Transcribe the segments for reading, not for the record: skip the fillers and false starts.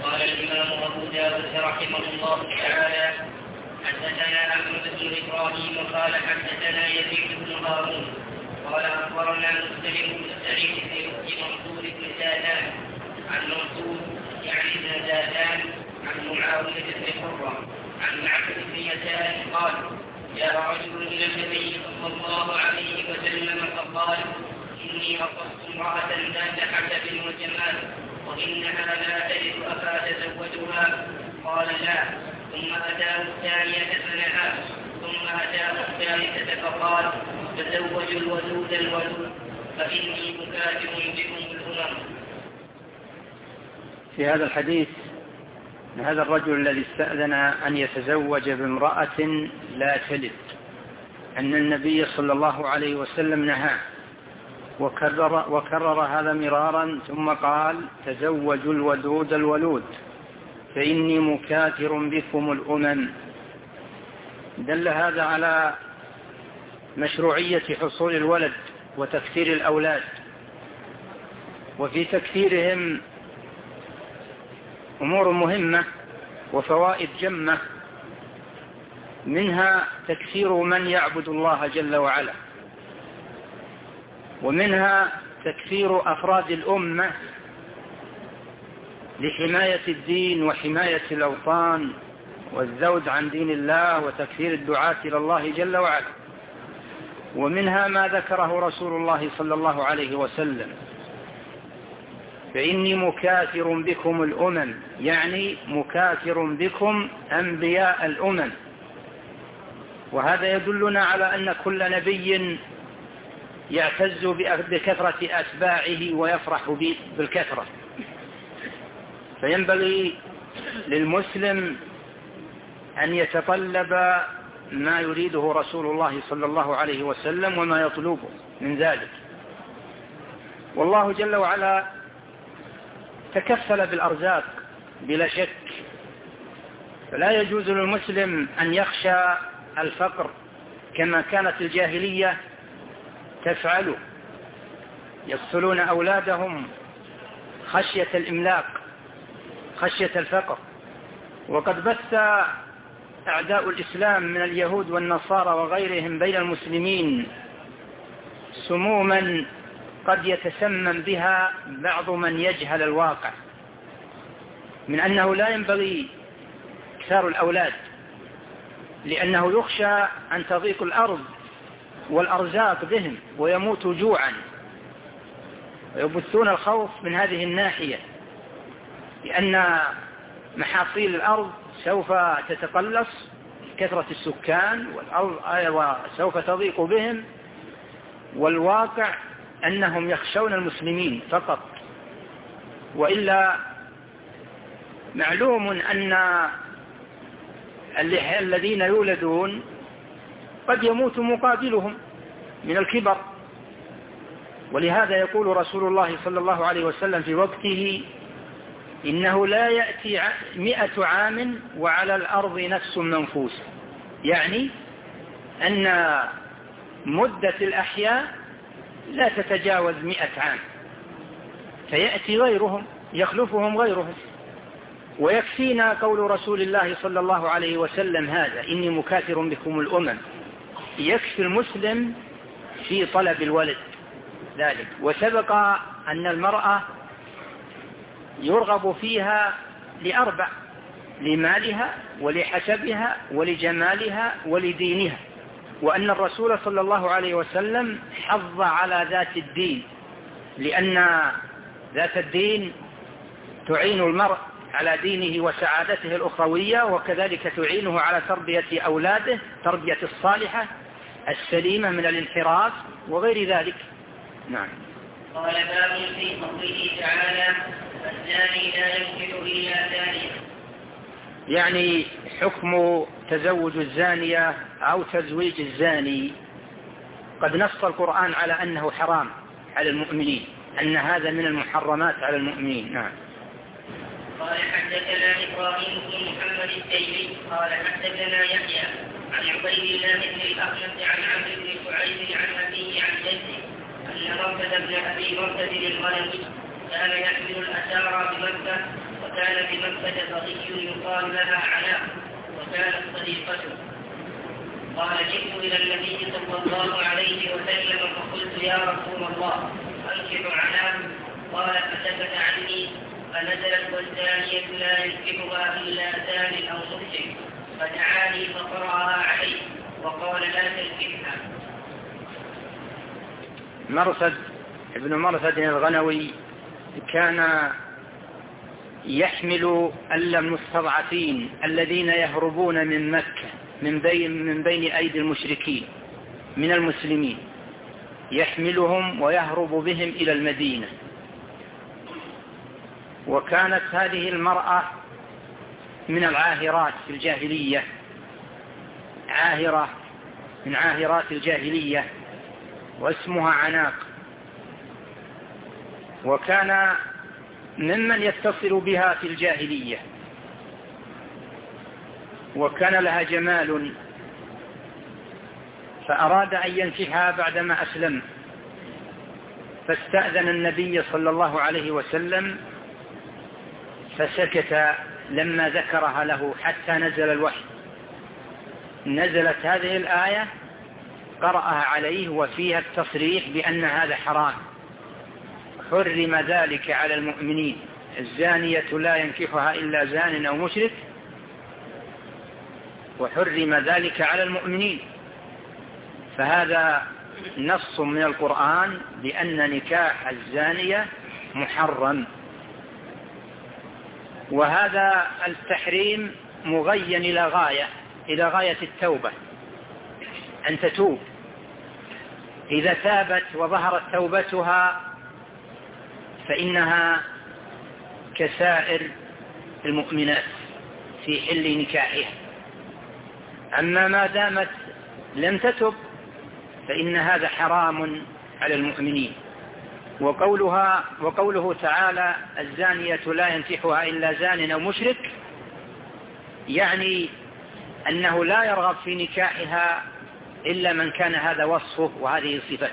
قال الإمام أبو داود رحمه الله تعالى: حدثنا أحمد بن إبراهيم قال حدثنا يزيد بن هارون قال أخبرنا مسلم بن سعيد بن منصور بن زادان عن منصور يعني بن زادان عن معاوية بن قرة عن معبد بن يسار قال: جاء رجل إلى النبي صلى الله عليه وسلم فقال: إني رقصت امرأة ذات حسب وجمال وإنها لا تجد أفاتزوجها؟ قال: لا. ثم أتاه الثانية فنهاه، ثم أتاه الثالثة فقال: تزوجوا الودود الودود فإني مكاتب بكم الأمم. في هذا الحديث هذا الرجل الذي استأذن أن يتزوج بامرأة لا تلد أن النبي صلى الله عليه وسلم نهاه وكرر هذا مرارا، ثم قال: تزوجوا الودود الولود فإني مكاثر بكم الأمم. دل هذا على مشروعية حصول الولد وتكثير الأولاد، وفي تكثيرهم أمور مهمة وفوائد جمة، منها تكثير من يعبد الله جل وعلا، ومنها تكثير أفراد الأمة لحماية الدين وحماية الأوطان والذود عن دين الله وتكثير الدعاة إلى الله جل وعلا. ومنها ما ذكره رسول الله صلى الله عليه وسلم: فإني مكاثر بكم الأمم، يعني مكاثر بكم أنبياء الأمم. وهذا يدلنا على أن كل نبي يعتز بكثرة أتباعه ويفرح بالكثرة، فينبغي للمسلم أن يتطلب ما يريده رسول الله صلى الله عليه وسلم وما يطلبه من ذلك. والله جل وعلا تكفل بالأرزاق بلا شك، فلا يجوز للمسلم أن يخشى الفقر كما كانت الجاهلية تفعل، يقتلون أولادهم خشية الإملاق، خشية الفقر. وقد بث أعداء الإسلام من اليهود والنصارى وغيرهم بين المسلمين سموما قد يتسمم بها بعض من يجهل الواقع، من أنه لا ينبغي إكثار الأولاد، لأنه يخشى أن تضيق الأرض والأرزاق بهم ويموتوا جوعا، ويبثون الخوف من هذه الناحية، لأن محاصيل الأرض سوف تتقلص كثرة السكان، والأرض سوف تضيق بهم، والواقع أنهم يخشون المسلمين فقط. وإلا معلوم أن الذين يولدون قد يموت مقابلهم من الكبر. ولهذا يقول رسول الله صلى الله عليه وسلم في وقته: إنه لا يأتي 100 عام وعلى الأرض نفس منفوس، يعني أن مدة الأحياء لا تتجاوز 100 عام، فيأتي غيرهم يخلفهم غيرهم. ويكفينا قول رسول الله صلى الله عليه وسلم هذا: إني مكاثر بكم الأمم. يكفي المسلم في طلب الولد ذلك. وسبق أن المرأة يرغب فيها ل4: لمالها ولحسبها ولجمالها ولدينها، وأن الرسول صلى الله عليه وسلم حض على ذات الدين، لأن ذات الدين تعين المرء على دينه وسعادته الأخروية، وكذلك تعينه على تربية أولاده تربية الصالحة السليمة من الانحراف وغير ذلك. نعم. قال: باب في قوله تعالى: الزاني لا ينكح إلا زانية. يعني حكم تزوج الزانية أو تزويج الزاني. قد نص القرآن على أنه حرام على المؤمنين، أن هذا من المحرمات على المؤمنين. نعم. قال: حدثنا إبراهيم بن محمد التيمي قال: حدثنا يحيى عن عبيد الله بن الأخنس عن عمرو بن شعيب عن أبيه عن جده أن مرثد بن أبي مرثد الغنمي كان يحمل الأسارى بمكة وكان بمكة بغي يقال لها عناق وكانت صديقته. قال جئت إلى النبي صلى الله عليه وسلم فقلت يا رسول الله أنكح عناق؟ قال فسكت عني فنزلت والزانية لا ينكحها إلا زان أو مشرك فدعاني فقرأها عليه وقال لا تنكحها. مرثد ابن مرثد الغنوي كان يحمل المستضعفين الذين يهربون من مكة من بين أيدي المشركين من المسلمين، يحملهم ويهرب بهم إلى المدينة. وكانت هذه المرأة من العاهرات في الجاهلية، عاهرة من عاهرات الجاهلية واسمها عناق، وكان ممن يتصل بها في الجاهلية، وكان لها جمال، فأراد أن ينكحها بعدما أسلم، فاستأذن النبي صلى الله عليه وسلم فسكت لما ذكرها له حتى نزل الوحي. نزلت هذه الآية قرأها عليه وفيها التصريح بأن هذا حرام، حرم ذلك على المؤمنين، الزانية لا ينكحها إلا زان أو مشرك، وحرم ذلك على المؤمنين. فهذا نص من القرآن بأن نكاح الزانية محرم، وهذا التحريم مغين إلى غاية التوبة، أن تتوب. إذا تابت وظهرت توبتها فإنها كسائر المؤمنات في حل نكاحها. أما ما دامت لم تتب فإن هذا حرام على المؤمنين. وقوله تعالى الزانية لا ينكحها إلا زان أو مشرك، يعني أنه لا يرغب في نكاحها إلا من كان هذا وصفه وهذه صفته.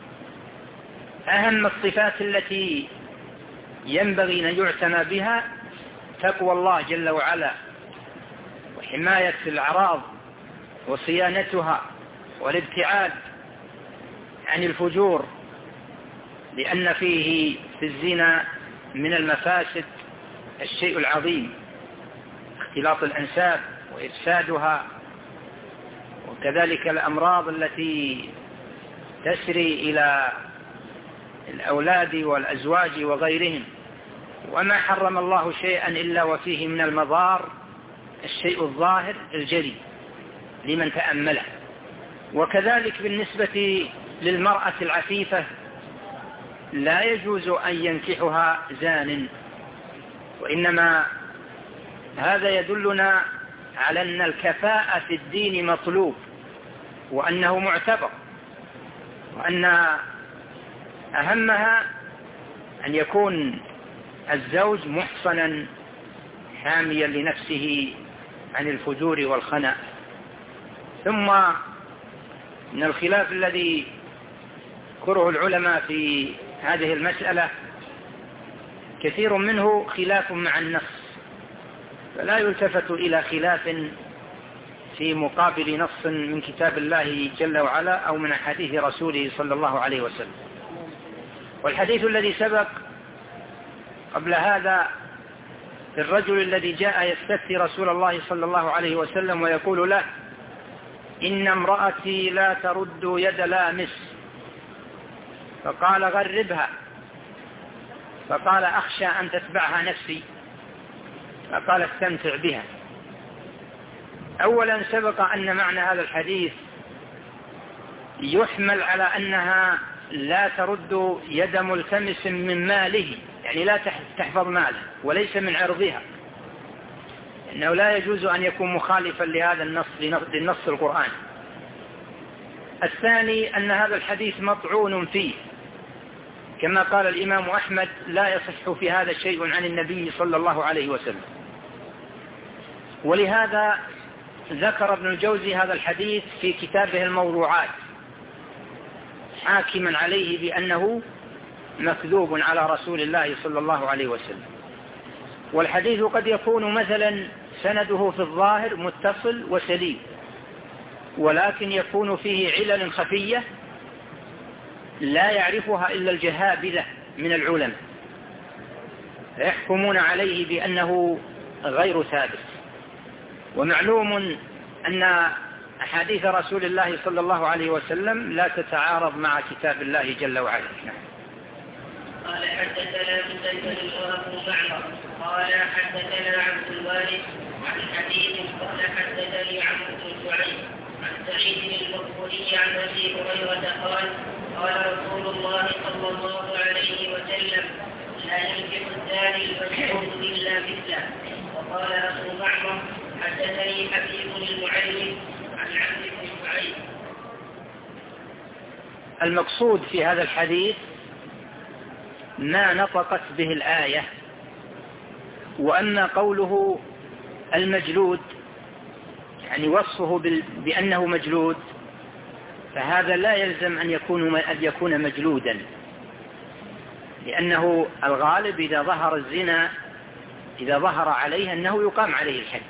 أهم الصفات التي ينبغي أن يعتنى بها تقوى الله جل وعلا، وحماية الأعراض وصيانتها، والابتعاد عن الفجور، لأن فيه في الزنا من المفاسد الشيء العظيم، اختلاط الأنساب وإفسادها، وكذلك الأمراض التي تسري إلى الأولاد والأزواج وغيرهم. وما حرم الله شيئا إلا وفيه من المضار الشيء الظاهر الجلي لمن تأمله. وكذلك بالنسبة للمرأة العفيفة لا يجوز أن ينكحها زان، وإنما هذا يدلنا على أن الكفاءة في الدين مطلوب، وأنه معتبر، وأن أهمها أن يكون الزوج محصنا حاميا لنفسه عن الفجور والخنا. ثم من الخلاف الذي ذكره العلماء في هذه المسألة كثير منه خلاف مع النص، فلا يلتفت إلى خلاف في مقابل نص من كتاب الله جل وعلا أو من حديث رسوله صلى الله عليه وسلم. والحديث الذي سبق قبل هذا في الرجل الذي جاء يستفتي رسول الله صلى الله عليه وسلم ويقول له إن امرأتي لا ترد يد لامس، فقال غربها، فقال أخشى أن تتبعها نفسي، فقال استمتع بها. أولا سبق أن معنى هذا الحديث يحمل على أنها لا ترد يد ملتمس من ماله، يعني لا تحفظ ماله وليس من عرضها، إنه لا يجوز أن يكون مخالفا لهذا النص للنص القرآن. الثاني أن هذا الحديث مطعون فيه، كما قال الإمام أحمد لا يصح في هذا شيء عن النبي صلى الله عليه وسلم. ولهذا ذكر ابن الجوزي هذا الحديث في كتابه الموضوعات حاكما عليه بأنه مكذوب على رسول الله صلى الله عليه وسلم. والحديث قد يكون مثلا سنده في الظاهر متصل وسليم، ولكن يكون فيه علل خفية لا يعرفها إلا الجهابذة من العلماء، يحكمون عليه بأنه غير ثابت. ومعلوم أن أحاديث رسول الله صلى الله عليه وسلم لا تتعارض مع كتاب الله جل وعلا. قال حدثنا مسدد وابو معمر قال حدثنا عبد الوارث عن حديث قال حدثني عمرو بن شعيب عن سعيد المقبولي عن ابي هريره قال قال رسول الله صلى الله عليه وسلم لا ينكح الزاني المسعود الا مثله. وقال ابو معمر حدثني حبيب المعلم عن عبد بن شعيب. المقصود في هذا الحديث ما نطقت به الآية. وأما قوله المجلود يعني وصفه بأنه مجلود، فهذا لا يلزم أن يكون مجلودا، لأنه الغالب إذا ظهر الزنا إذا ظهر عليه أنه يقام عليه الحد،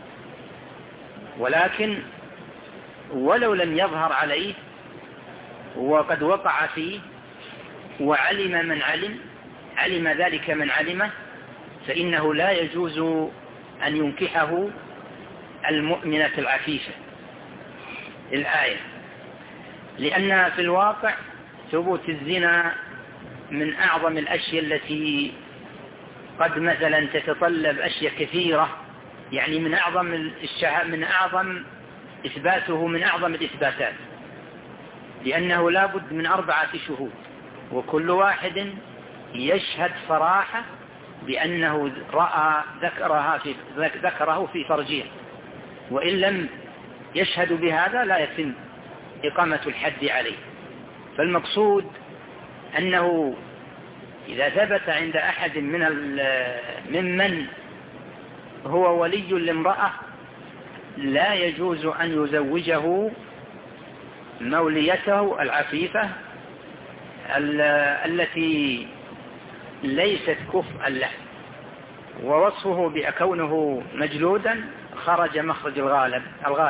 ولكن ولو لم يظهر عليه وقد وقع فيه وعلم من علم ذلك من علمه، فإنه لا يجوز أن ينكحه المؤمنة العفيفة الآية، لأن في الواقع ثبوت الزنا من أعظم الأشياء التي قد مثلا تتطلب أشياء كثيرة، يعني من أعظم إثباته من أعظم الإثباتات، لأنه لا بد من 4 شهود، وكل واحد يشهد صراحة بأنه رأى ذكره في فرجها، وإن لم يشهد بهذا لا يتم إقامة الحد عليه. فالمقصود أنه إذا ثبت عند أحد ممن هو ولي لامرأة لا يجوز أن يزوجه موليته العفيفة التي ليست كفءا له. ووصفه بكونه مجلودا خرج مخرج الغالب.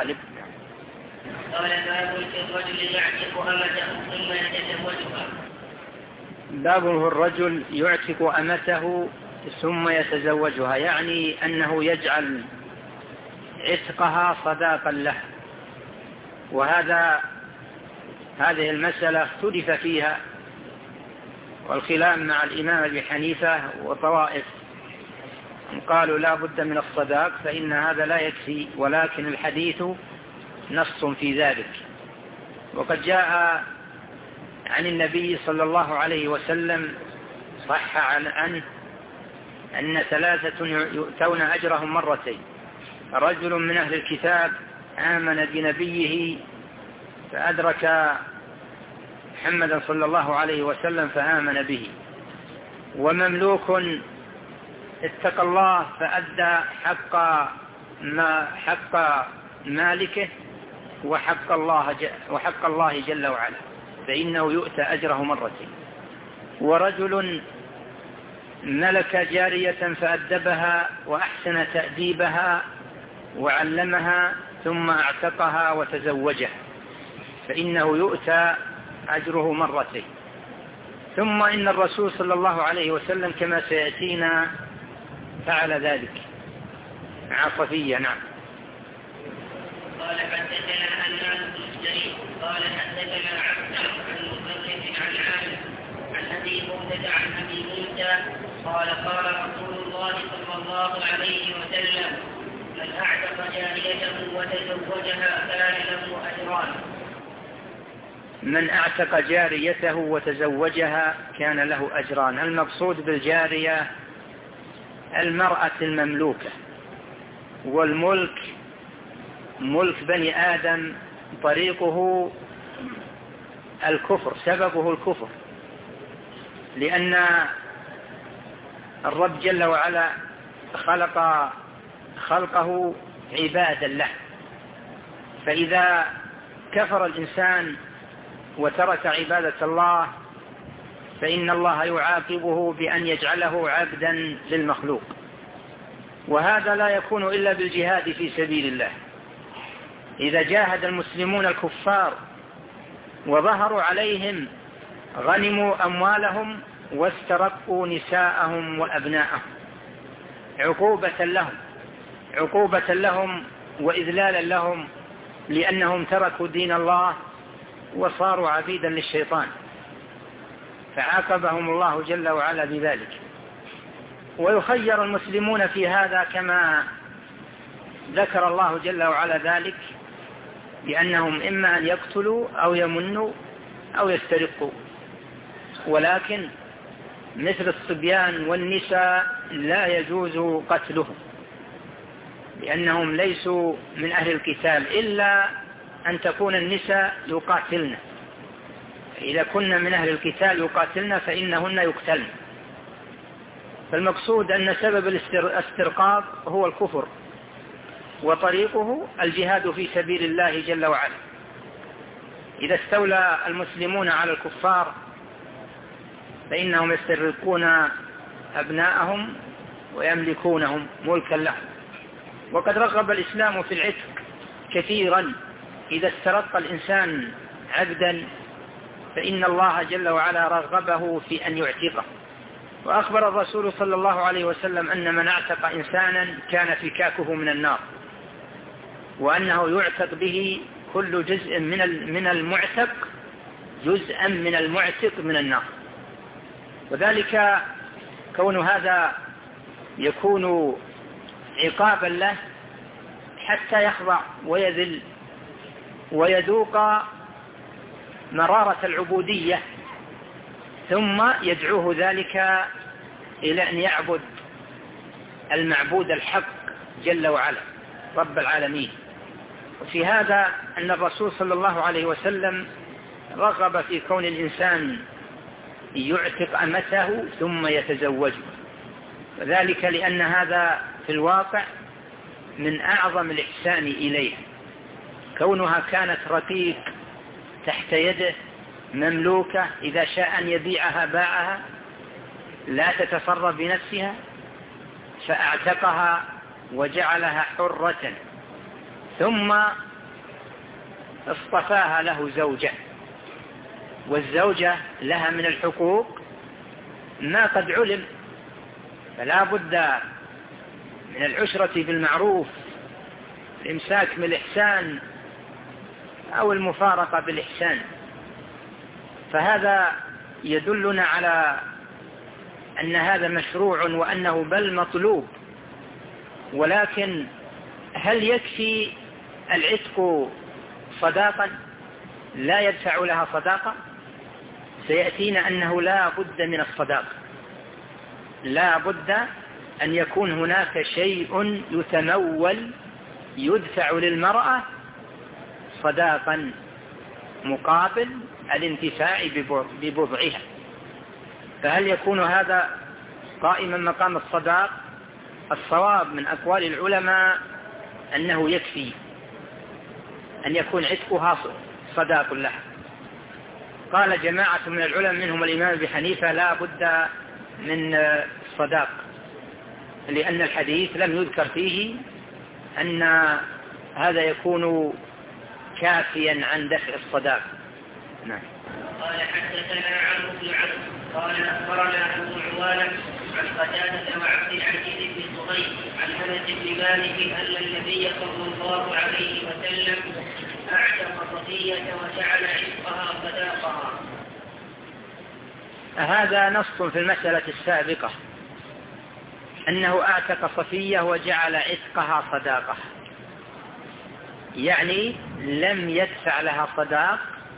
قال باب الرجل يعتق أمته ثم يتزوجها. بابه الرجل يعتق أمته ثم يتزوجها، يعني أنه يجعل عتقها صداقا له. هذه المسألة اختلف فيها، والخلاف مع الإمام أبي حنيفة وطوائف قالوا لا بد من الصداق، فإن هذا لا يكفي، ولكن الحديث نص في ذلك. وقد جاء عن النبي صلى الله عليه وسلم صح عنه أن 3 يؤتون أجرهم مرتين: رجل من أهل الكتاب آمن بنبيه فأدرك محمدا صلى الله عليه وسلم فآمن به، ومملوك اتقى الله فأدى حق مالكه وحق الله جل وعلا، فإنه يؤتى أجره مرتين. ورجل ملك جارية فأدبها وأحسن تأديبها وعلمها ثم اعتقها وتزوجها، فإنه يؤتى أجره مرتين. ثم إن الرسول صلى الله عليه وسلم كما سيأتينا فعل ذلك مع صفية. نعم. قال حدثنا أنان بن السري قال حدثنا عبد عن مفرد عن عامر عن أبي بردة عن أبي موسى قال قال رسول الله صلى الله عليه وسلم من أعتق جاريته وتزوجها كان له أجران. من أعتق جاريته وتزوجها كان له أجران. المقصود بالجارية المرأة المملوكة، والملك ملك بني آدم طريقه الكفر، سببه الكفر، لأن الرب جل وعلا خلق خلقه عبادا له، فإذا كفر الإنسان وترك عبادة الله فإن الله يعاقبه بأن يجعله عبدا للمخلوق. وهذا لا يكون إلا بالجهاد في سبيل الله. إذا جاهد المسلمون الكفار وظهروا عليهم غنموا أموالهم واسترقوا نساءهم وأبناءهم عقوبة لهم وإذلالا لهم، لأنهم تركوا دين الله وصاروا عبيدا للشيطان، فعاقبهم الله جل وعلا بذلك. ويخير المسلمون في هذا كما ذكر الله جل وعلا ذلك، بأنهم إما أن يقتلوا أو يمنوا أو يسترقوا، ولكن مثل الصبيان والنساء لا يجوز قتلهم، لأنهم ليسوا من أهل القتال إلا أن تكون النساء يقاتلن، إذا كنا من أهل القتال يقاتلن فإنهن يقتلن. فالمقصود أن سبب الاسترقاق هو الكفر، وطريقه الجهاد في سبيل الله جل وعلا. إذا استولى المسلمون على الكفار فإنهم يسترقون أبناءهم ويملكونهم ملكا لهم. وقد رغب الإسلام في العتق كثيرا. إذا استرق الإنسان عبدا فإن الله جل وعلا رغبه في أن يعتقه. وأخبر الرسول صلى الله عليه وسلم أن من اعتق إنسانا كان فكاكه من النار، وأنه يعتق به كل جزء من المعتق جزءا من المعتق من النار. وذلك كون هذا يكون عقابا له حتى يخضع ويذل ويذوق مرارة العبودية، ثم يدعوه ذلك إلى أن يعبد المعبود الحق جل وعلا رب العالمين. وفي هذا أن الرسول صلى الله عليه وسلم رغب في كون الإنسان يعتق أمته ثم يتزوجه، وذلك لأن هذا في الواقع من أعظم الإحسان إليه، كونها كانت رقيق تحت يده مملوكة، إذا شاء أن يبيعها باعها، لا تتصرف بنفسها، فأعتقها وجعلها حرة، ثم اصطفاها له زوجة. والزوجة لها من الحقوق ما قد علم، فلا بد من العشرة بالمعروف، الإمساك بالإحسان أو المفارقة بالإحسان. فهذا يدلنا على أن هذا مشروع وأنه بل مطلوب. ولكن هل يكفي العتق صداقا؟ لا يدفع لها صداقة. سيأتينا أنه لا بد من الصداقة، لا بد أن يكون هناك شيء يتمول يدفع للمرأة صداقا مقابل الانتفاع ببضعها. فهل يكون هذا قائما مقام الصداق؟ الصواب من أقوال العلماء أنه يكفي أن يكون عتقها صداق لها. قال جماعة من العلماء منهم الإمام أبي حنيفة لا بد من الصداق، لأن الحديث لم يذكر فيه أن هذا يكون كافيا عن دفع الصداق. نعم. قال حدثنا عمرو بن عبد قال أخبرنا أبو عوانة عن قتادة وعبد العزيز بن صهيب عن أنس بن مالك أن النبي صلى الله عليه وسلم أعتق صفية وجعل عتقها صداقها. هذا نص في المسألة السابقة أنه أعتق صفية وجعل عتقها صداقة، يعني لم يدفع لها صداق،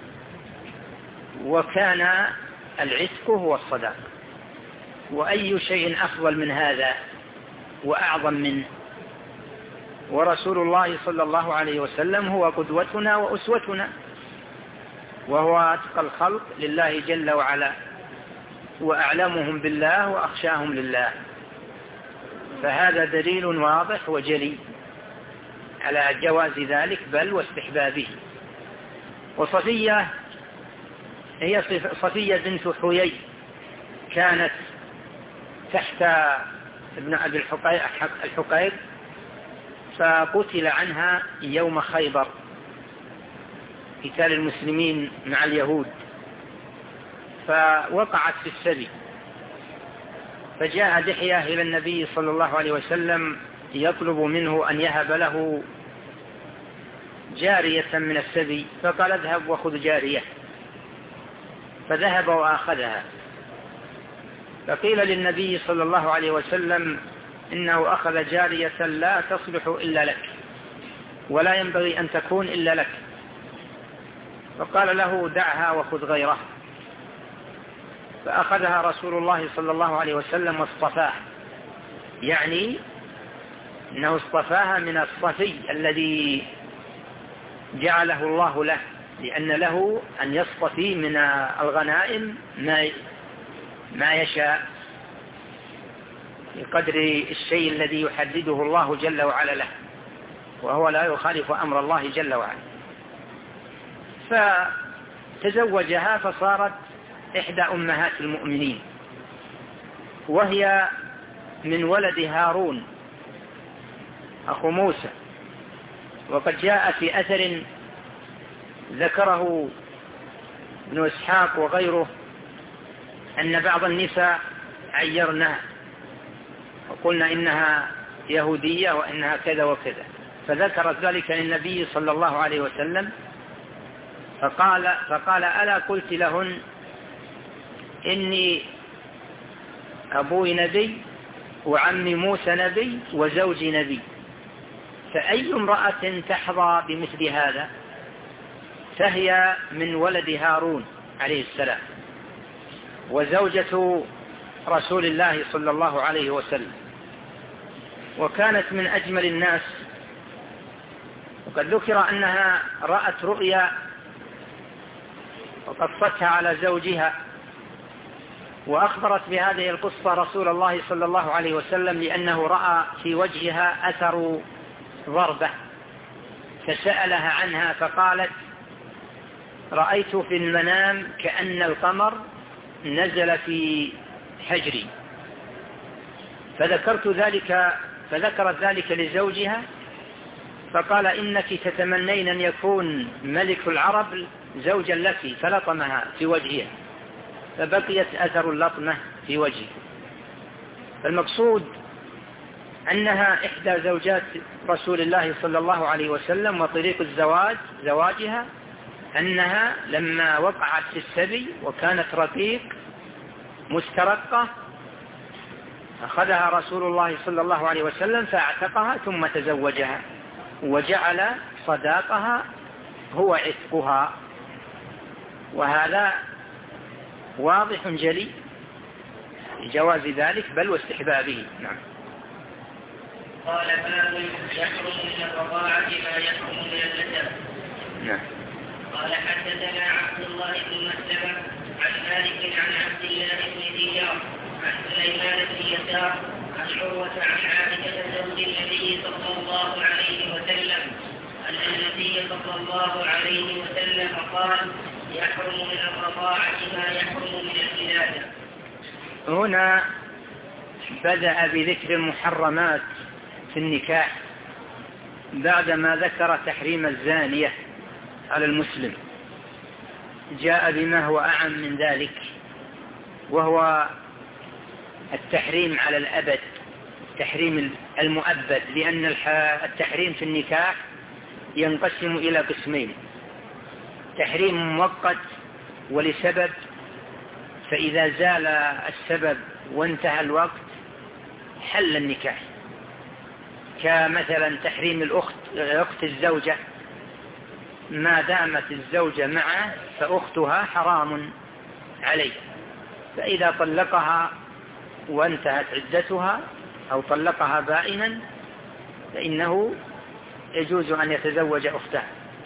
وكان العتق هو الصداق. وأي شيء أفضل من هذا وأعظم منه؟ ورسول الله صلى الله عليه وسلم هو قدوتنا وأسوتنا، وهو أتقى الخلق لله جل وعلا، وأعلمهم بالله وأخشاهم لله. فهذا دليل واضح وجلي على جواز ذلك بل واستحبابه. وصفية هي صفية بنت حيي، كانت تحت ابن أبي الحقيق، فقتل عنها يوم خيبر، قتال المسلمين مع اليهود، فوقعت في السبي. فجاء دحية إلى النبي صلى الله عليه وسلم يطلب منه أن يهب له جارية من السبي، فقال اذهب وخذ جارية، فذهب وأخذها. فقيل للنبي صلى الله عليه وسلم إنه أخذ جارية لا تصلح إلا لك، ولا ينبغي أن تكون إلا لك. فقال له دعها وخذ غيرها. فأخذها رسول الله صلى الله عليه وسلم واصطفاها، يعني أنه اصطفاها من الصفي الذي جعله الله له، لأن له أن يصطفي من الغنائم ما يشاء بقدر الشيء الذي يحدده الله جل وعلا له، وهو لا يخالف أمر الله جل وعلا. فتزوجها فصارت إحدى أمهات المؤمنين، وهي من ولد هارون أخو موسى. وقد جاء في أثر ذكره ابن إسحاق وغيره أن بعض النساء عيرنها وقلنا إنها يهودية وإنها كذا وكذا، فذكرت ذلك للنبي صلى الله عليه وسلم، فقال ألا قلت لهن إني أبوي نبي وعمي موسى نبي وزوجي نبي، فأي امرأة تحظى بمثل هذا؟ فهي من ولد هارون عليه السلام وزوجة رسول الله صلى الله عليه وسلم، وكانت من أجمل الناس. وقد ذكر أنها رأت رؤيا وقصتها على زوجها، وأخبرت بهذه القصة رسول الله صلى الله عليه وسلم لأنه رأى في وجهها أثر ضربة، فسألها عنها فقالت رأيت في المنام كأن القمر نزل في حجري، فذكرت ذلك لزوجها، فقال إنك تتمنين أن يكون ملك العرب زوجا لك، فلطمها في وجهها فبقيت أثر اللطمة في وجهه. فالمقصود أنها إحدى زوجات رسول الله صلى الله عليه وسلم، وطريق زواجها أنها لما وقعت في السبي وكانت رقيق مسترقة أخذها رسول الله صلى الله عليه وسلم فاعتقها ثم تزوجها، وجعل صداقها هو عتقها، وهذا واضح جلي جواز ذلك بل واستحبابه. نعم. قال باب يحرم من الرضاعة ما يحرم من النسب. نعم. قال حدثنا عبد الله بن مسلمة عن مالك عن عبد الله بن دينار عن سليمان بن يسار عن عروة عن عائشة زوج النبي صلى الله عليه وسلم أن النبي صلى الله عليه وسلم قال يحرم من الرضاعة ما يحرم من الولادة. هنا بدأ بذكر المحرمات في النكاح بعدما ذكر تحريم الزانية على المسلم، جاء بما هو أعم من ذلك، وهو التحريم على الأبد، التحريم المؤبد، لأن التحريم في النكاح ينقسم إلى قسمين: تحريم مؤقت ولسبب، فإذا زال السبب وانتهى الوقت حل النكاح، كمثلا تحريم أخت الزوجة، ما دامت الزوجة معه فأختها حرام عليه، فإذا طلقها وانتهت عدتها أو طلقها بائنا فإنه يجوز أن يتزوج أختها.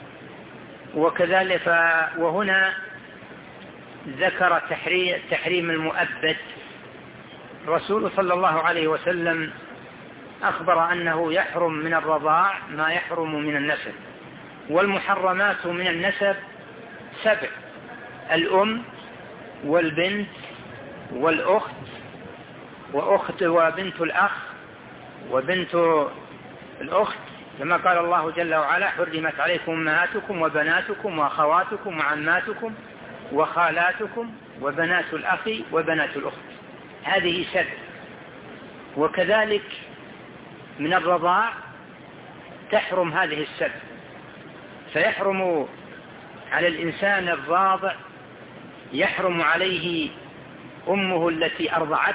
وكذلك وهنا ذكر تحريم المؤبد. الرسول صلى الله عليه وسلم أخبر أنه يحرم من الرضاع ما يحرم من النسب، والمحرمات من النسب 7: الأم والبنت والأخت وأخت وبنت الأخ وبنت الأخت، كما قال الله جل وعلا: حرمت عليكم أمهاتكم وبناتكم وأخواتكم وعماتكم وخالاتكم وبنات الأخ وبنات الأخت. هذه 7. وكذلك من الرضاع تحرم هذه 7، فيحرم على الإنسان الراضع، يحرم عليه أمه التي أرضعته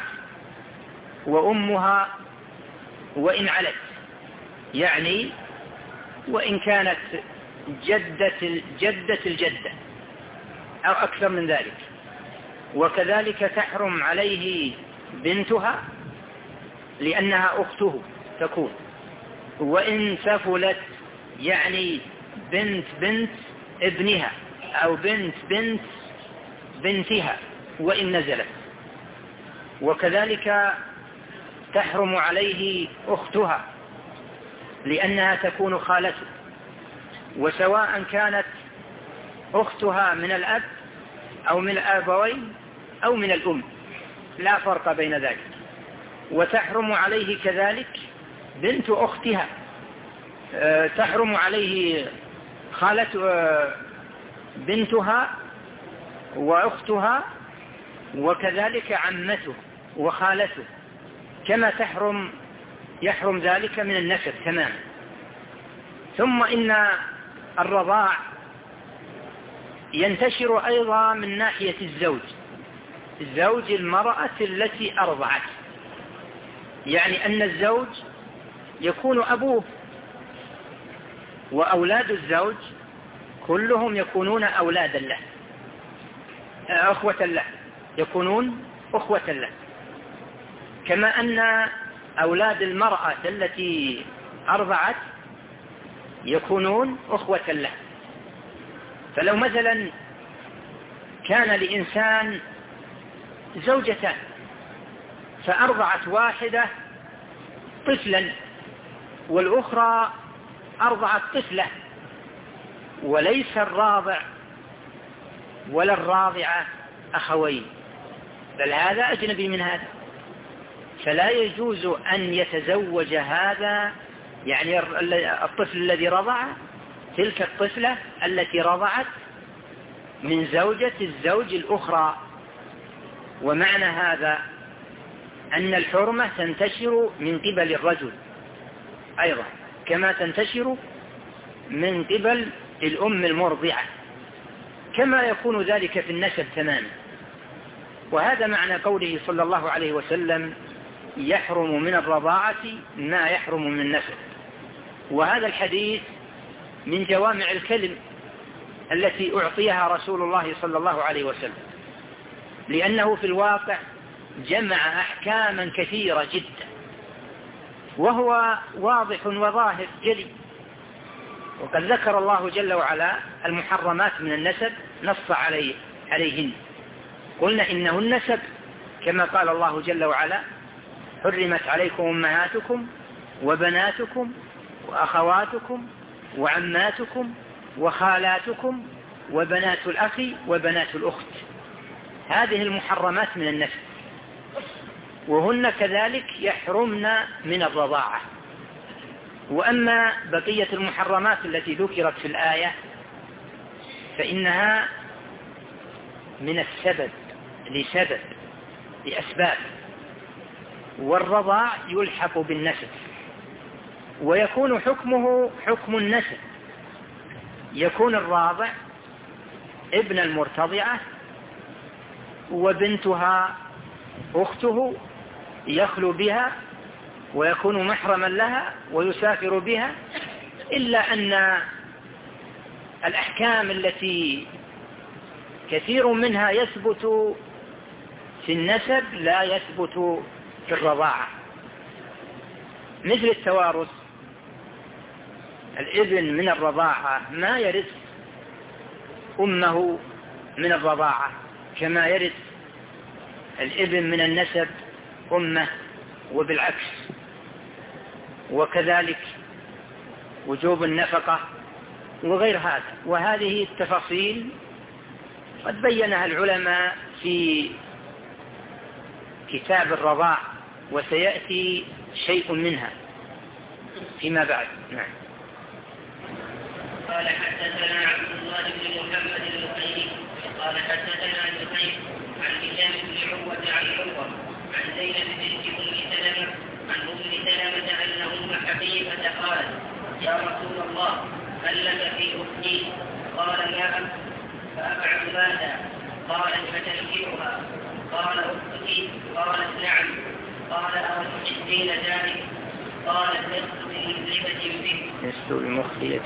وأمها وإن علت، يعني وإن كانت جدة الجدة أو أكثر من ذلك. وكذلك تحرم عليه بنتها لأنها أخته تكون، وإن سفلت يعني بنت ابنها أو بنت بنتها وإن نزلت. وكذلك تحرم عليه أختها لأنها تكون خالته، وسواء كانت أختها من الأب أو من الأبوين أو من الأم، لا فرق بين ذلك. وتحرم عليه كذلك بنت أختها، تحرم عليه خالة بنتها وأختها، وكذلك عمته وخالته، كما يحرم ذلك من النسب تماما. ثم إن الرضاع ينتشر أيضا من ناحية الزوج المرأة التي أرضعت، يعني أن الزوج يكون أبوه، وأولاد الزوج كلهم يكونون أولادا له، أخوة له، يكونون أخوة له، كما أن أولاد المرأة التي أرضعت يكونون أخوة له. فلو مثلا كان لإنسان زوجتان فأرضعت واحدة طفلا والأخرى أرضعت طفلة، وليس الراضع ولا الراضعة أخوين، بل هذا أجنبي من هذا، فلا يجوز أن يتزوج هذا، يعني الطفل الذي رضع تلك الطفلة التي رضعت من زوجة الزوج الأخرى. ومعنى هذا أن الحرمة تنتشر من قبل الرجل أيضا كما تنتشر من قبل الأم المرضعة، كما يكون ذلك في النسب تماما. وهذا معنى قوله صلى الله عليه وسلم: يحرم من الرضاعة ما يحرم من النسب. وهذا الحديث من جوامع الكلم التي أعطيها رسول الله صلى الله عليه وسلم، لأنه في الواقع جمع أحكاما كثيرة جدا، وهو واضح وظاهر جلي. وقد ذكر الله جل وعلا المحرمات من النسب، نص عليهن، قلنا إنهن نسب، كما قال الله جل وعلا: حرمت عليكم أمهاتكم وبناتكم وأخواتكم وعماتكم وخالاتكم وبنات الأخ وبنات الأخت. هذه المحرمات من النسب، وهن كذلك يحرمن من الرضاعة. وأما بقية المحرمات التي ذكرت في الآية فإنها من السبب لأسباب، والرضاع يلحق بالنسب، ويكون حكمه حكم النسب، يكون الراضع ابن المرتضعة وبنتها أخته يخلو بها ويكون محرما لها ويسافر بها، إلا أن الأحكام التي كثير منها يثبت في النسب لا يثبت في الرضاعة، مثل التوارث. الابن من الرضاعة ما يرث أمه من الرضاعة كما يرث الابن من النسب أمه، وبالعكس. وكذلك وجوب النفقة وغير هذا. وهذه التفاصيل قد بينها العلماء في كتاب الرضاع وسيأتي شيء منها فيما بعد. نعم. قال حدثنا عبد الله بن محمد البخاري قال حدثنا زهير عن هشام بن عروة عن عروة عن زينب بنت أم سلمة عن أم سلمة أن أم حبيبة قالت يا رسول الله هل لك في أختي؟ قال لا فأفعل ماذا؟ قالت فتنكرها. قال أختي؟ قالت نعم. قال أتحبين ذلك؟ قالت لست بمخلية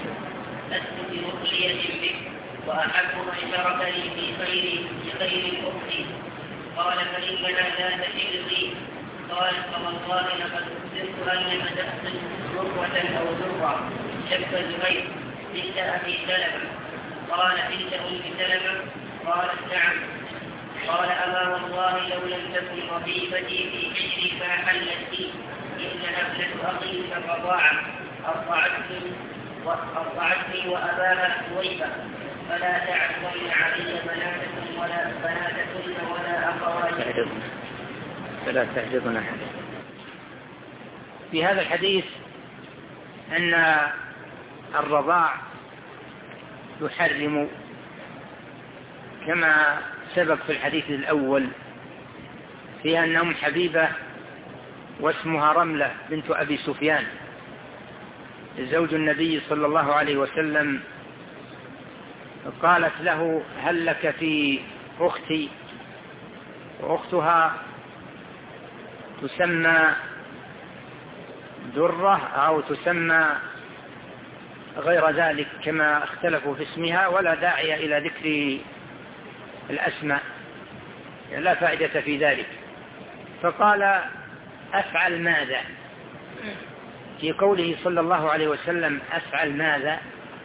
بك وأحب من شركني في خير الأخت. قال فإنها لا تحل. قالت فوالله لقد أخبرت أن مسكت ذرة أو ذرة. شك زهير بنت أبي سلمة. قال بنت أم سلمة. قالت نعم. قال أما والله لو لم تكن ربيبتي في حجري فأحلت لي. إنها ابنة أخي فالرضاعة أرضعتني وأباها ثويبة فلا تعتمن علي بناتكم ولا أخواتكم فلا تعجبن أحد. في هذا الحديث أن الرضاع يحرم كما سبق في الحديث الأول فيها أن أم حبيبة واسمها رملة بنت أبي سفيان زوج النبي صلى الله عليه وسلم قالت له هل لك في أختي؟ وأختها تسمى درة أو تسمى غير ذلك كما اختلفوا في اسمها، ولا داعي إلى ذكر الأسماء لا فائدة في ذلك. فقال أفعل ماذا؟ في قوله صلى الله عليه وسلم أفعل ماذا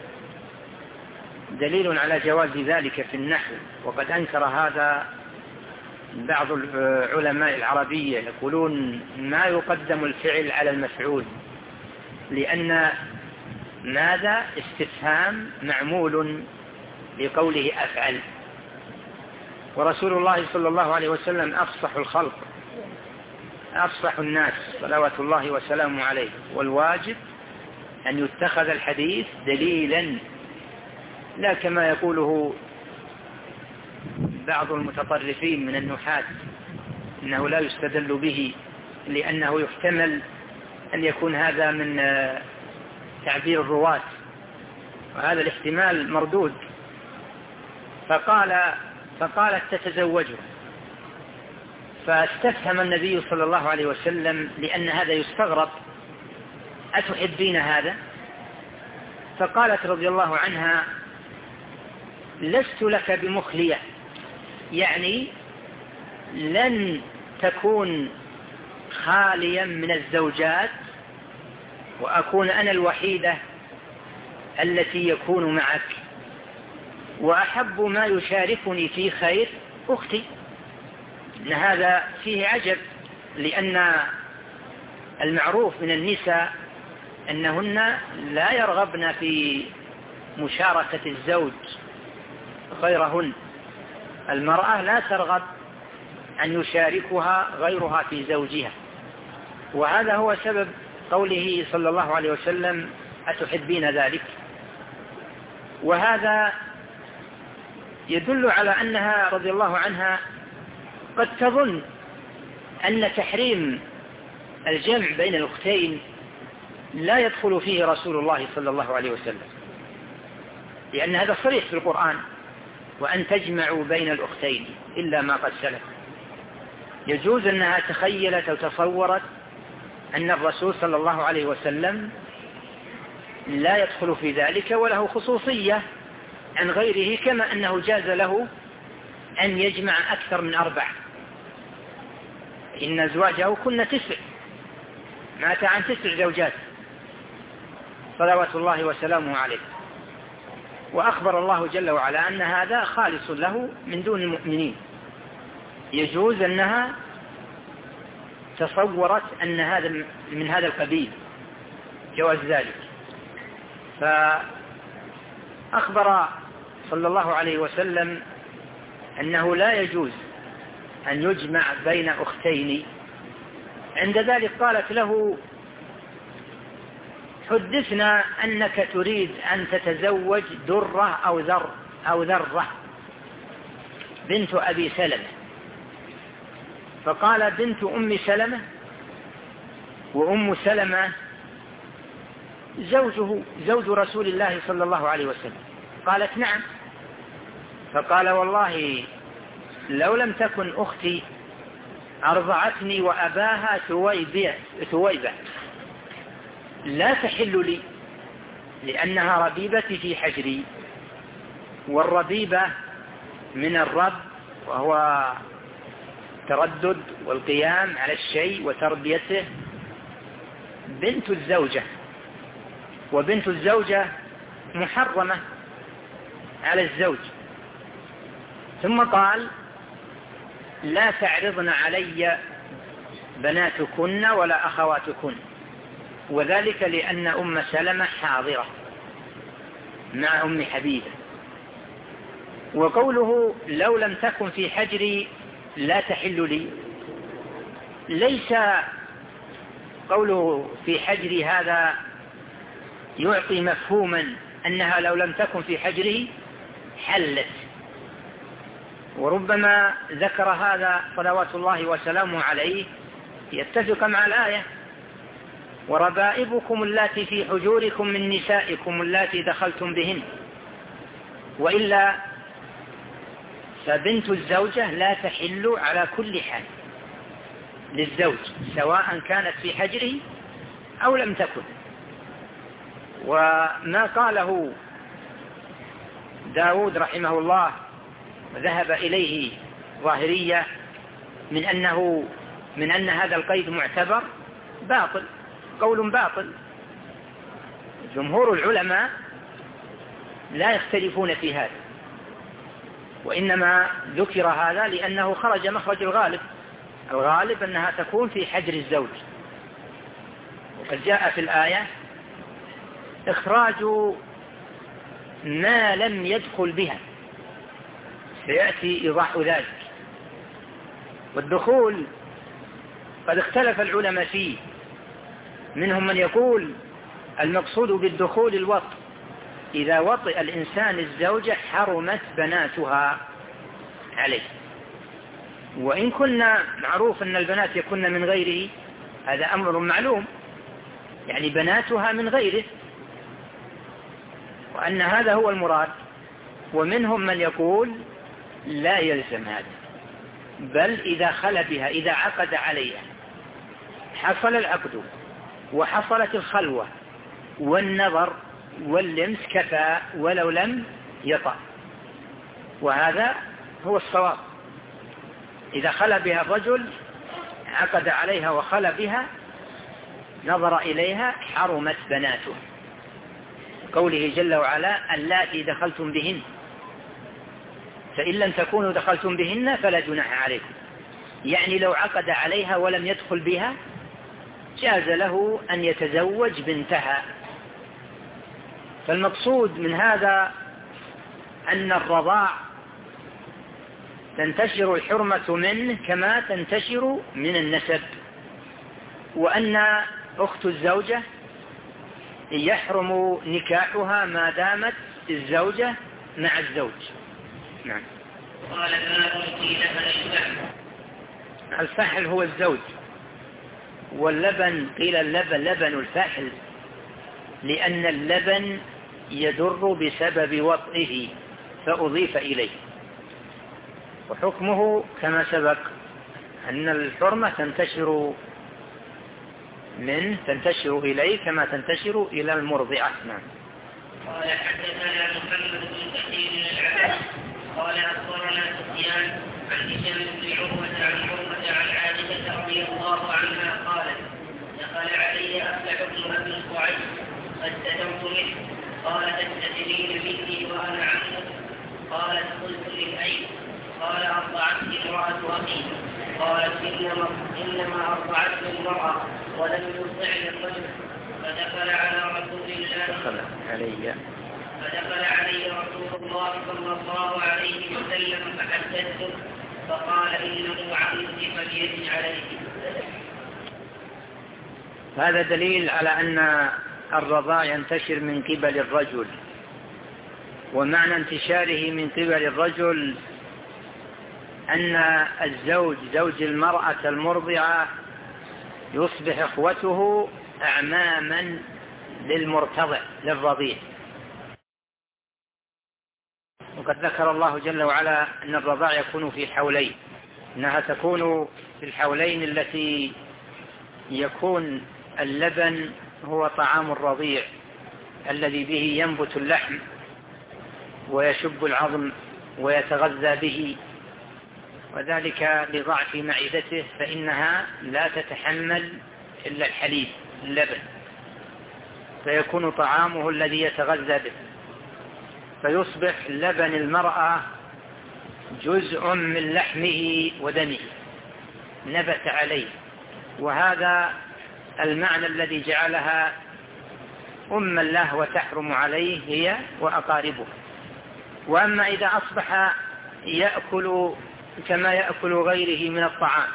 دليل على جواز ذلك في النحو، وقد أنكر هذا بعض العلماء العربية يقولون ما يقدم الفعل على المفعول، لأن ماذا استفهام معمول لقوله أفعل، ورسول الله صلى الله عليه وسلم أفصح الخلق أفصح الناس صلوات الله وسلامه عليه، والواجب أن يتخذ الحديث دليلا لا كما يقوله بعض المتطرفين من النحاة إنه لا يستدل به لأنه يحتمل أن يكون هذا من تعبير الرواة، وهذا الاحتمال مردود. فقالت تتزوجه، فاستفهم النبي صلى الله عليه وسلم لأن هذا يستغرب أتحبين هذا؟ فقالت رضي الله عنها لست لك بمخلية، يعني لن تكون خاليا من الزوجات وأكون أنا الوحيدة التي يكون معك، وأحب ما يشاركني في خير أختي. إن هذا فيه عجب، لأن المعروف من النساء أنهن لا يرغبن في مشاركة الزوج غيرهن، المرأة لا ترغب أن يشاركها غيرها في زوجها، وهذا هو سبب قوله صلى الله عليه وسلم أتحبين ذلك. وهذا يدل على أنها رضي الله عنها قد تظن أن تحريم الجمع بين الأختين لا يدخل فيه رسول الله صلى الله عليه وسلم، لأن هذا صريح في القرآن وأن تجمعوا بين الأختين إلا ما قد سلف. يجوز أنها تخيلت أو تصورت أن الرسول صلى الله عليه وسلم لا يدخل في ذلك وله خصوصية عن غيره، كما أنه جاز له أن يجمع أكثر من 4، إن أزواجه كن 9، مات عن 9 زوجات صلوات الله وسلامه عليه، وأخبر الله جل وعلا أن هذا خالص له من دون المؤمنين. يجوز أنها تصورت أن هذا من هذا القبيل، جواز ذلك. فأخبر صلى الله عليه وسلم أنه لا يجوز أن يجمع بين أختين عند ذلك قالت له: حدثنا أنك تريد أن تتزوج درة أو ذرة بنت أبي سلمة. فقال: بنت أم سلمة، وأم سلمة زوج رسول الله صلى الله عليه وسلم. قالت: نعم. فقال: والله لو لم تكن أختي أرضعتني وأباها ثويبة لا تحل لي، لأنها ربيبتي في حجري، والربيبة من الرب وهو تردد والقيام على الشيء وتربيته. بنت الزوجة، وبنت الزوجة محرمة على الزوج. ثم قال: لا تعرضن علي بناتكن ولا أخواتكن، وذلك لأن أم سلمة حاضرة مع أم حبيبة. وقوله: لو لم تكن في حجري لا تحل لي، ليس قوله في حجري هذا يعطي مفهوما أنها لو لم تكن في حجره حلت، وربما ذكر هذا صلوات الله وسلامه عليه يتفق مع الآية: وربائبكم اللاتي في حجوركم من نسائكم اللاتي دخلتم بهن. وإلا فبنت الزوجة لا تحل على كل حال للزوج، سواء كانت في حجره أو لم تكن. وما قاله داود رحمه الله وذهب إليه ظاهرية من أن هذا القيد معتبر باطل، قول باطل. جمهور العلماء لا يختلفون في هذا، وإنما ذكر هذا لأنه خرج مخرج الغالب أنها تكون في حجر الزوج. وقد جاء في الآية إخراج ما لم يدخل بها، سيأتي إيضاح ذلك. والدخول قد اختلف العلماء فيه، منهم من يقول المقصود بالدخول الوطء، إذا وطئ الإنسان الزوجة حرمت بناتها عليه. وإن كنا معروف أن البنات يكن من غيره، هذا أمر معلوم، يعني بناتها من غيره، وأن هذا هو المراد. ومنهم من يقول لا يلزم هذا، بل إذا خل بها، إذا عقد عليها، حصل العقد وحصلت الخلوة والنظر واللمس كفى ولو لم يطأ، وهذا هو الصواب. إذا خل بها الرجل، عقد عليها وخل بها، نظر إليها، حرمت بناته، قوله جل وعلا: اللاتي دخلتم بهن، فإن لم تكونوا دخلتم بهن فلا جناح عليكم. يعني لو عقد عليها ولم يدخل بها جاز له أن يتزوج بنتها. فالمقصود من هذا أن الرضاع تنتشر الحرمة منه كما تنتشر من النسب، وأن أخت الزوجة يحرم نكاحها ما دامت الزوجة مع الزوج. نعم. قال: باب قيل فالفحل. الفحل هو الزوج، واللبن قيل اللبن لبن الفحل، لأن اللبن يدر بسبب وطئه فأضيف إليه. وحكمه كما سبق أن الحرمة تنتشر إليه كما تنتشر إلى المرضعة. نعم. قال: حدثنا محمد بن كثير العبد قال: أخبرنا سفيان عن هشام بن عروة عن عائشة رضي الله عنها قالت: دخل علي أفلح بن أبي قعيد فاستتمت منه، قال: تستتمين مني وأنا عمك؟ قالت: قلت: من أين؟ قال: أرضعتني امرأة أخي. قالت: إنما أرضعتني المرأة ولم يرضعني الرجل. فدخل علي رسول الله صلى الله عليه وسلم فحدثته، فقال: إنه عمك فليجي عليه. هذا دليل على أن الرضاع ينتشر من قبل الرجل، ومعنى انتشاره من قبل الرجل أن الزوج زوج المرأة المرضعة يصبح إخوته أعماما للمرتضع للرضيع. وقد ذكر الله جل وعلا أن الرضاع يكون في حولين، أنها تكون في الحولين التي يكون اللبن هو طعام الرضيع الذي به ينبت اللحم ويشب العظم ويتغذى به، وذلك لضعف معدته فإنها لا تتحمل إلا الحليب اللبن، فيكون طعامه الذي يتغذى به، فيصبح لبن المرأة جزء من لحمه ودمه نبت عليه. وهذا المعنى الذي جعلها أما له وتحرم عليه هي وأقاربه. وأما إذا أصبح يأكل كما يأكل غيره من الطعام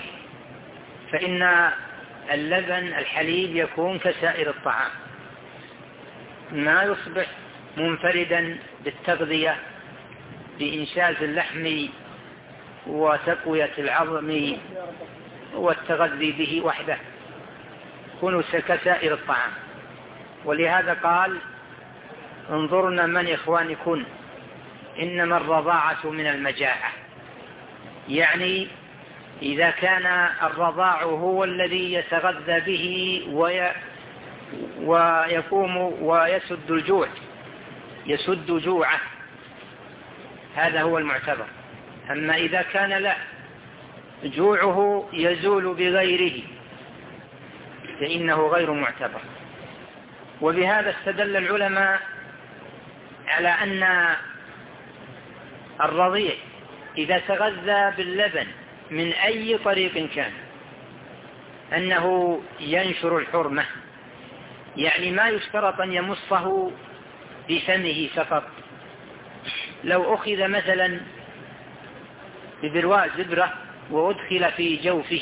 فإن اللبن الحليب يكون كسائر الطعام، ما يصبح منفردا بالتغذية بإنشاز اللحم وتقوية العظم والتغذي به وحده، يكون كسائر الطعام. ولهذا قال انظرنا من إخوانكن إنما الرضاعة من المجاعة، يعني إذا كان الرضاع هو الذي يتغذى به ويقوم ويسد الجوع، يسد جوعه، هذا هو المعتبر. أما إذا كان لا جوعه يزول بغيره فإنه غير معتبر. وبهذا استدل العلماء على أن الرضيع إذا تغذى باللبن من أي طريق كان أنه ينشر الحرمة، يعني ما يشترط أن يمصه بفمه فقط. لو أخذ مثلا ببرواز زبرة وأدخل في جوفه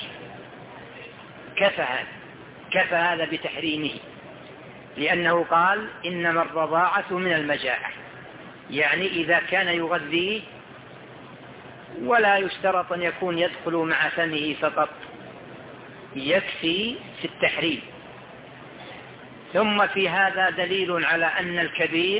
كفى هذا بتحريمه، لأنه قال إنما الرضاعة من المجاعة، يعني إذا كان يغذيه ولا يشترط أن يكون يدخل مع فمه فقط، يكفي في التحريم. ثم في هذا دليل على أن الكبير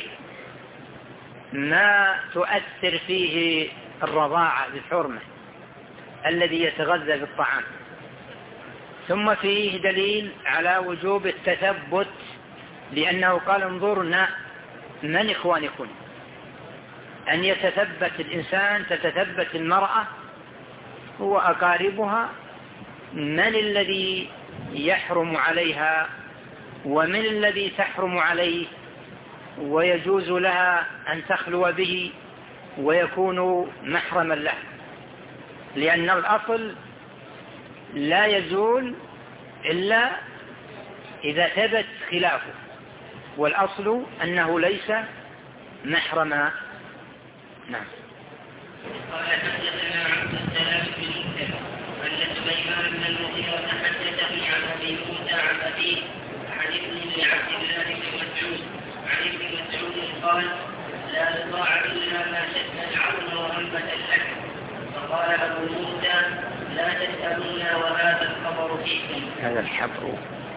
ما تؤثر فيه الرضاعة بالحرمة الذي يتغذى بالطعام. ثم فيه دليل على وجوب التثبت، لأنه قال انظرنا من إخوانكم، أن يتثبت الإنسان، تتثبت المرأة وأقاربها من الذي يحرم عليها ومن الذي تحرم عليه، ويجوز لها أن تخلو به ويكون محرما له، لأن الأصل لا يزول إلا إذا ثبت خلافه، والأصل أنه ليس محرما. نعم. قال حدثنا عبد السلام بن مسلم أن سليمان بن المغيرة حدثني عن أبي موسى عن أبيه حدثني لعبد الله بن مسعود عن ابن مسعود قال لا رضاع إلا ما شد العظم وهمة اللحم. فقال أبو موسى لا تسألونا وهذا الخبر فيكم. هذا الحبر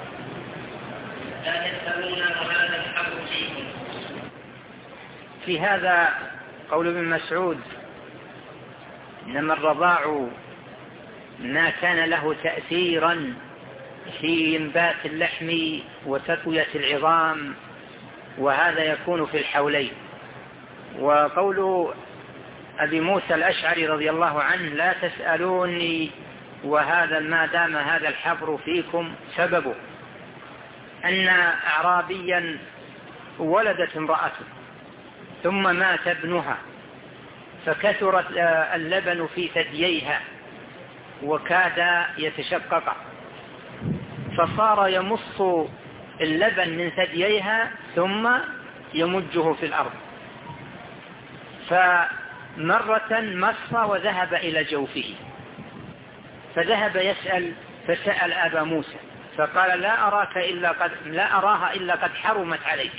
لا تسألونا وهذا الحبر فيكم. في هذا قول ابن مسعود إنما الرضاع ما كان له تأثيرا في إنبات اللحم وتقوية العظام، وهذا يكون في الحولين. وقول أبي موسى الأشعري رضي الله عنه لا تسألوني وهذا ما دام هذا الحبر فيكم، سببه أن أعرابيا ولدت امرأته ثم مات ابنها فكثرت اللبن في ثدييها وكاد يتشقق، فصار يمص اللبن من ثدييها ثم يمجه في الأرض، فمرة مص وذهب إلى جوفه، فذهب يسأل فسأل أبا موسى فقال لا أراها إلا قد حرمت عليك،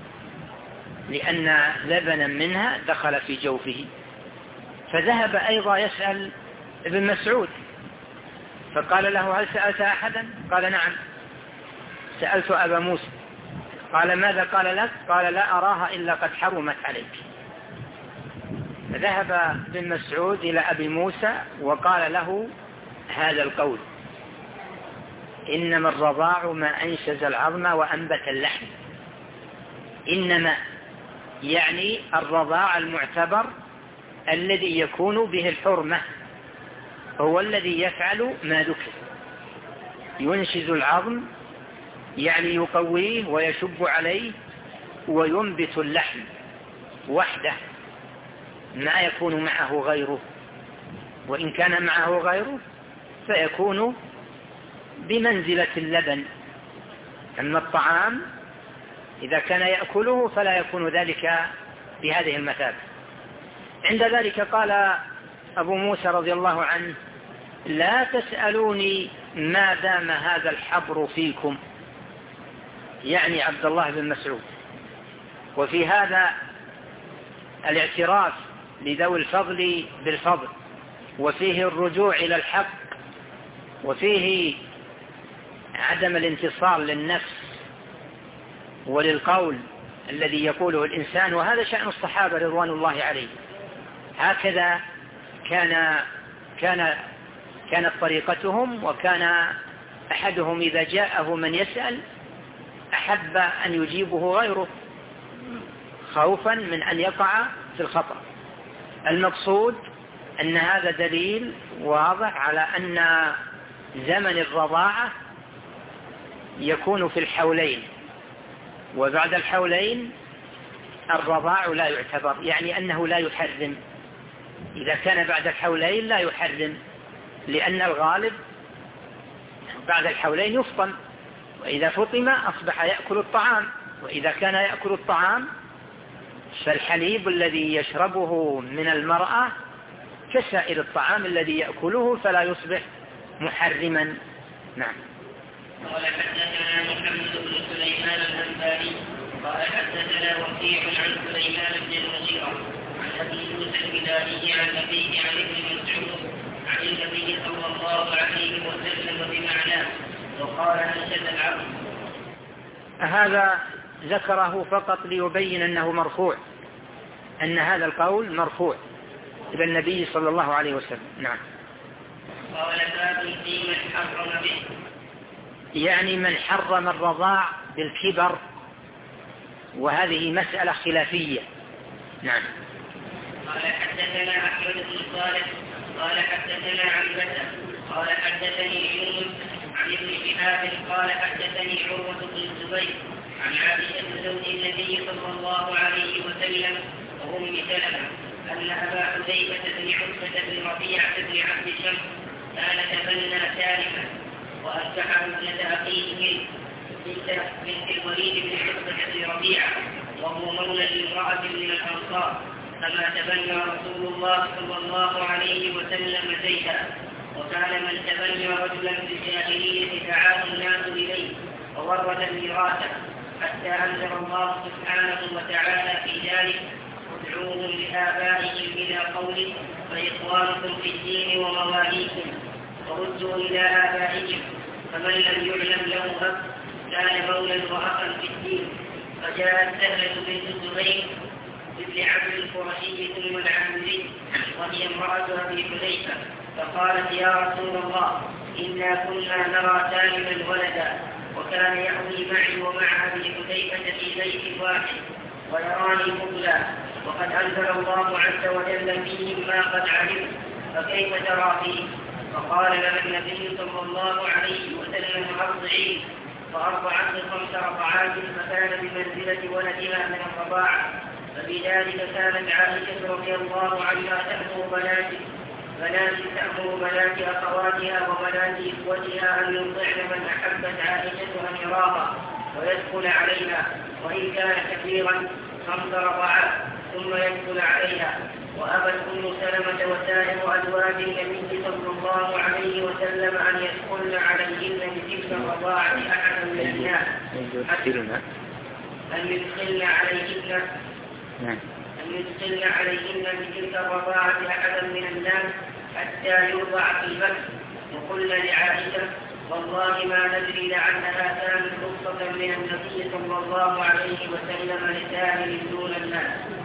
لأن لبنا منها دخل في جوفه. فذهب أيضا يسأل ابن مسعود فقال له: هل سألت أحدا؟ قال: نعم، سألت أبا موسى. قال: ماذا قال لك؟ قال: لا أراها إلا قد حرمت عليك. فذهب ابن مسعود إلى أبي موسى وقال له هذا القول: إنما الرضاع ما أنشز العظم وأنبت اللحم. إنما يعني الرضاع المعتبر الذي يكون به الحرمة هو الذي يفعل ما ذكر، ينشز العظم يعني يقويه ويشب عليه وينبت اللحم وحده، ما يكون معه غيره، وإن كان معه غيره فيكون بمنزلة اللبن. أما الطعام إذا كان يأكله فلا يكون ذلك بهذه المثابة. عند ذلك قال أبو موسى رضي الله عنه: لا تسألوني ما دام هذا الحبر فيكم، يعني عبد الله بن مسعود. وفي هذا الاعتراف لذوي الفضل بالفضل، وفيه الرجوع إلى الحق، وفيه عدم الانتصار للنفس وللقول الذي يقوله الإنسان. وهذا شأن الصحابة رضوان الله عليهم، هكذا كانت طريقتهم. وكان أحدهم إذا جاءه من يسأل أحب أن يجيبه غيره خوفا من أن يقع في الخطأ. المقصود أن هذا دليل واضح على أن زمن الرضاعة يكون في الحولين، وبعد الحولين الرضاع لا يعتبر، يعني أنه لا يحرم. إذا كان بعد الحولين لا يحرم، لأن الغالب بعد الحولين يفطم، وإذا فطم أصبح يأكل الطعام، وإذا كان يأكل الطعام فالحليب الذي يشربه من المرأة كسائر الطعام الذي يأكله، فلا يصبح محرما. نعم. قال: حدثنا محمد بن سليمان الأنباري قال: حدثنا وكيع عن سليمان بن المغيرة عن أبي موسى الهلالي عن أبيه عن ابن مسعود عن النبي صلى الله عليه وسلم بمعناه، وقال: أنشد العبد. هذا ذكره فقط ليبين أنه مرفوع، أن هذا القول مرفوع إلى النبي صلى الله عليه وسلم. نعم. قال: باب في من حرم به، يعني من حرم الرضاع بالكبر، وهذه مسألة خلافية. نعم. قال: حدثنا أحمد بن صالح قال: حدثنا عنبسة قال: حدثني يونس عن ابن شهاب قال: حدثني عروة بن الزبير عن عائشة زوج النبي صلى الله عليه وسلم وأم سلمة أن أبا حذيفة بن عتبة بن ربيعة بن عبد شمس كان تبنى سالمة، وأصبح ابنة أخيه بنت الوليد بن عتبة بن ربيعة، وهو مولى لامرأة من الأنصار، كما تبنى رسول الله صلى الله عليه وسلم زيدا. وكان من تبنى رجلا في الجاهلية دعاه الناس إليه وورد ميراثه، حتى أنزل الله سبحانه وتعالى في ذلك: ادعوهم لآبائهم إلى قوله فإخوانكم في الدين ومواليكم، وردوا إلى آبائهم. فمن لم يعلم له أب كان مولا وأخا في الدين. فجاءت سهلة بنت الزبير بن عبد القرشي ثم العامري، وهي امرأة أبي حذيفة، فقالت: يا رسول الله، إنا كنا نرى سالما ولدا، وكان يأوي معي ومع أبي حذيفة في بيت واحد، ويراني قبلا، وقد أنزل الله عز وجل فيهم ما قد علمت، فكيف ترى فيه؟ فقال لها النبي صلى الله عليه وسلم: أرضعيه. فأرضعت 5 رضعات، فكان بمنزلة ولدها من الرضاعة. فبذلك كانت عائشة رضي الله عنها تأمر بنات أخواتها وبنات إخوتها أن يرضعن من أحبت عائشة أن يراها ويدخل عليها، وإن كان كثيرا 5 رضعات، ثم يدخل عليها. وأبت أم سلمة وسائر أزواج النبي صلى الله عليه وسلم أن يدخلن عليهن بتلك الرضاعة أحدا من الناس أن يدخلن عليهن بتلك الرضاعة أحدا من الناس حتى يوضع في البث. وقلن لعائشة: والله ما ندري لعلها كانت رخصة من النبي صلى الله عليه وسلم لسائر دون الناس.